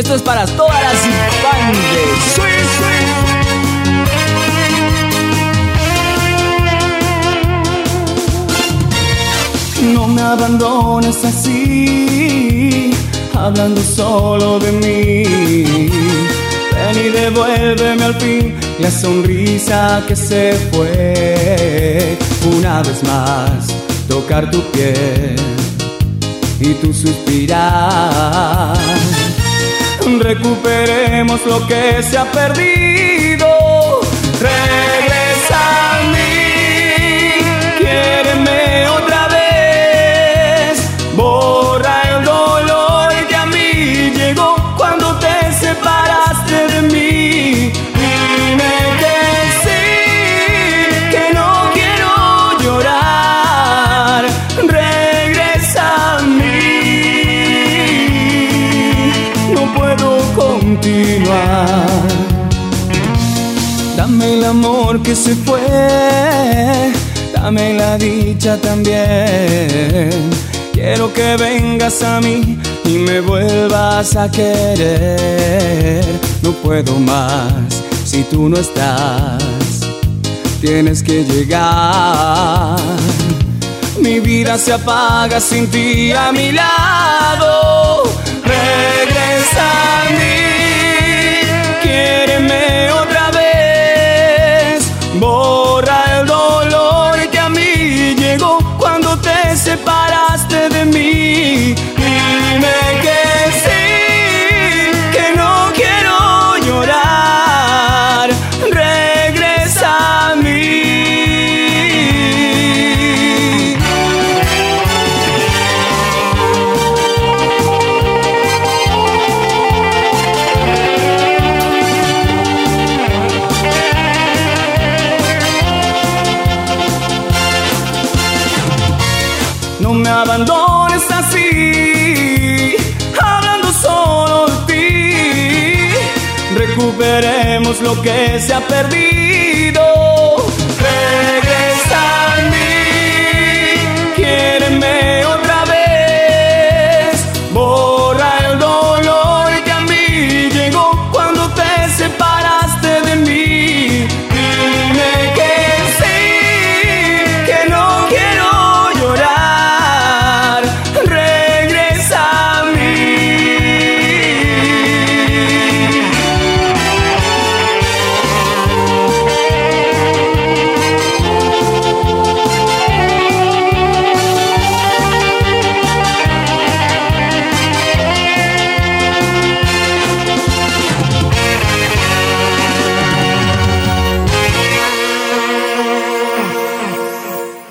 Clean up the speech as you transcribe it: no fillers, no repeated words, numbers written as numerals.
Esto es para todas las fans de Swing Swing. No me abandones así, hablando solo de mí. Ven y devuélveme al fin la sonrisa que se fue. Una vez más, tocar tu piel y tu suspirar. Recuperemos lo que se ha perdido. Regresa a mí, quiéreme otra vez. Borra el dolor que a mí llegó cuando te separaste de mí. Dime que sí, que no quiero llorar. Regresa a mí, no puedo continuar. Dame el amor que se fue, dame la dicha también. Quiero que vengas a mí y me vuelvas a querer. No puedo más si tú no estás, tienes que llegar. Mi vida se apaga sin ti a mi lado. Regresa a mí, quiéreme otra vez. Borra el dolor que a mí llegó cuando te separaste de mí. Dime que sí, que no quiero llorar. Regresa a mí. No me abandones así, hablando solo de ti. Recuperemos lo que se ha perdido. Regresa a mí.